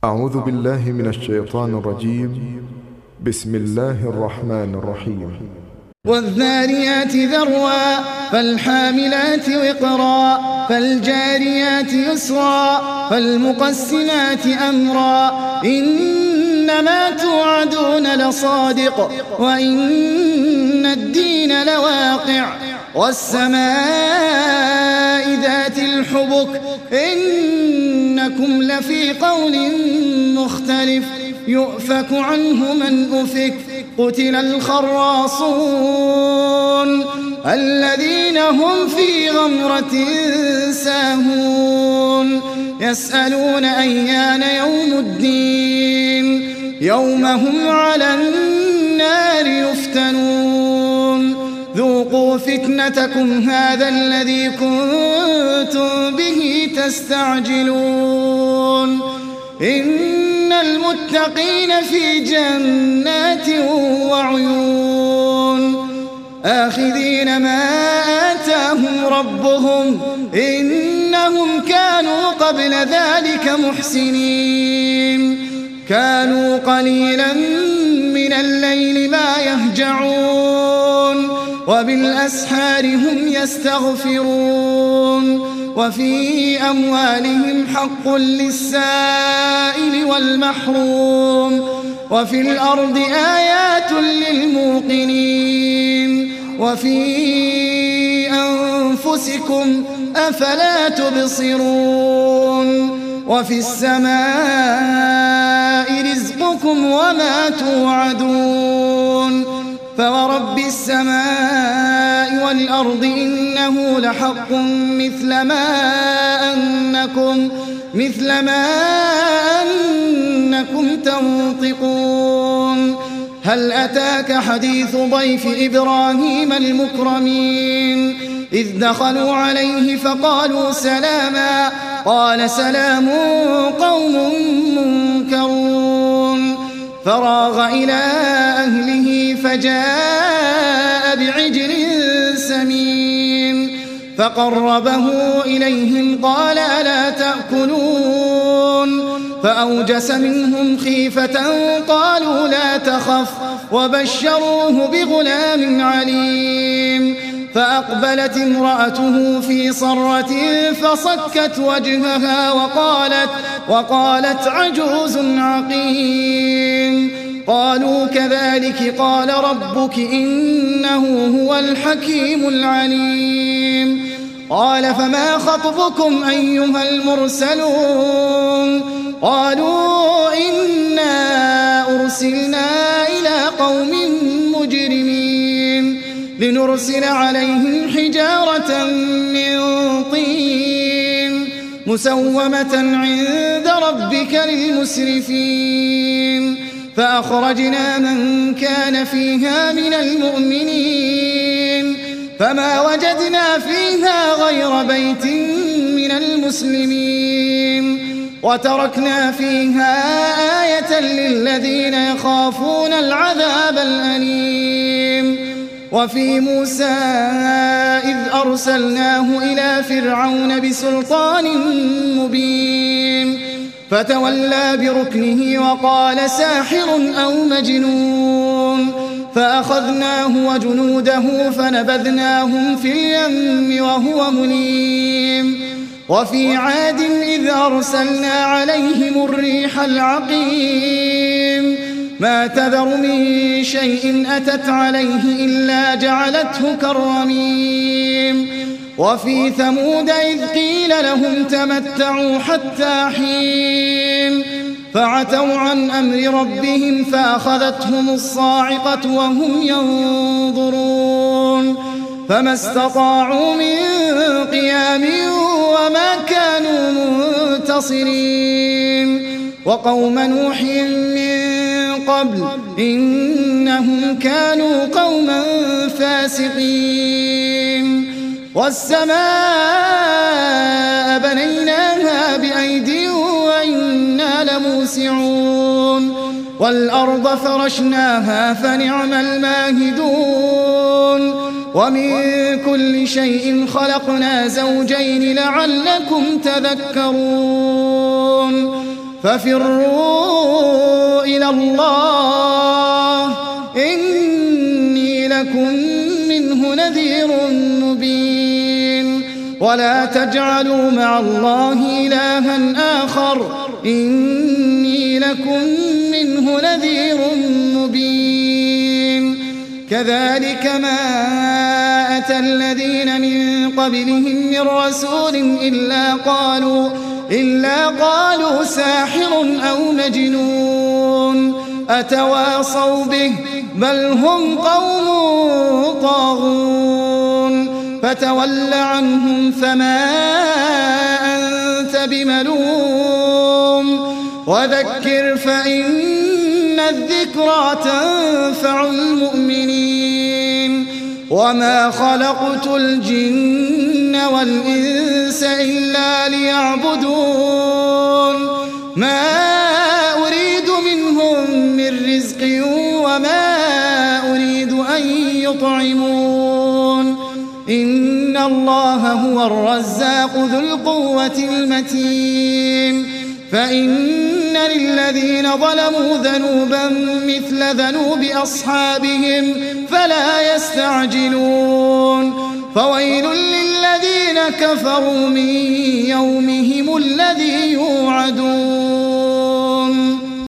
أعوذ بالله من الشيطان الرجيم. بسم الله الرحمن الرحيم. والذاريات ذروا فالحاملات وقرا فالجاريات يسرا فالمقسمات أمرا إنما توعدون لصادق وإن الدين لواقع والسماء ذات الحبك إنكم لفي قول مختلف يؤفك عنه من أفك قتل الخراصون الذين هم في غمرة ساهون يسألون أيان يوم الدين يوم هم على النار يفتنون ذوقوا فتنتكم هذا الذي كنتم به تستعجلون إن المتقين في جنات وعيون آخذين ما آتاهم ربهم إنهم كانوا قبل ذلك محسنين كانوا قليلا من الليل ما يهجعون وبالأسحار هم يستغفرون وفي أموالهم حق للسائل والمحروم وفي الأرض آيات للموقنين وفي أنفسكم أفلا تبصرون وفي السماء رزقكم وما توعدون فورب السماء والأرض إنه لحق مثل ما أنكم تنطقون هل أتاك حديث ضيف إبراهيم المكرمين إذ دخلوا عليه فقالوا سلاما قال سلام قوم منكرون فراغ إلى أهله فجاء بعجل سمين فقربه إليهم قال ألا تأكلون فأوجس منهم خيفة قالوا لا تخف وبشروه بغلام عليم فأقبلت امرأته في صرة فصكت وجهها وقالت عجوز عقيم قالوا كذلك قال ربك إنه هو الحكيم العليم قال فما خطبكم أيها المرسلون قالوا إنا أرسلنا إلى قوم مجرمين لنرسل عليهم حجارة من طين مسومة عند ربك للمسرفين فأخرجنا من كان فيها من المؤمنين فما وجدنا فيها غير بيت من المسلمين وتركنا فيها آية للذين يخافون العذاب الأليم وفي موسى إذ أرسلناه إلى فرعون بسلطان مبين فتولى بركنه وقال ساحر أو مجنون فأخذناه وجنوده فنبذناهم في اليم وهو مليم وفي عاد إذ أرسلنا عليهم الريح العقيم ما تذر من شيء أتت عليه إلا جعلته كالرميم وفي ثمود إذ قيل لهم تمتعوا حتى حين فعتوا عن أمر ربهم فأخذتهم الصاعقة وهم ينظرون فما استطاعوا من قيام وما كانوا منتصرين وقوم نوح من قبل إنهم كانوا قوما فاسقين والسماء بنيناها بأيد وإنا لموسعون والأرض فرشناها فنعم الماهدون ومن كل شيء خلقنا زوجين لعلكم تذكرون ففروا إلى الله إني لكم منه نذير مبين ولا تجعلوا مع الله إلها آخر إني لكم منه نذير مبين كذلك ما أتى الذين من قبلهم من رسول إلا قالوا ساحر أو مجنون أتواصوا به بل هم قوم طاغون فتول عنهم فما أنت بملوم وذكر فإن الذكرى تنفع المؤمنين وما خلقت الجن والإنس إلا ليعبدون ما أريد منهم من رزق وما أريد أن يطعمون إن الله هو الرزاق ذو القوة المتين فإن للذين ظلموا ذنوبا مثل ذنوب أصحابهم فلا يستعجلون فويل للذين كفروا من يومهم الذي يوعدون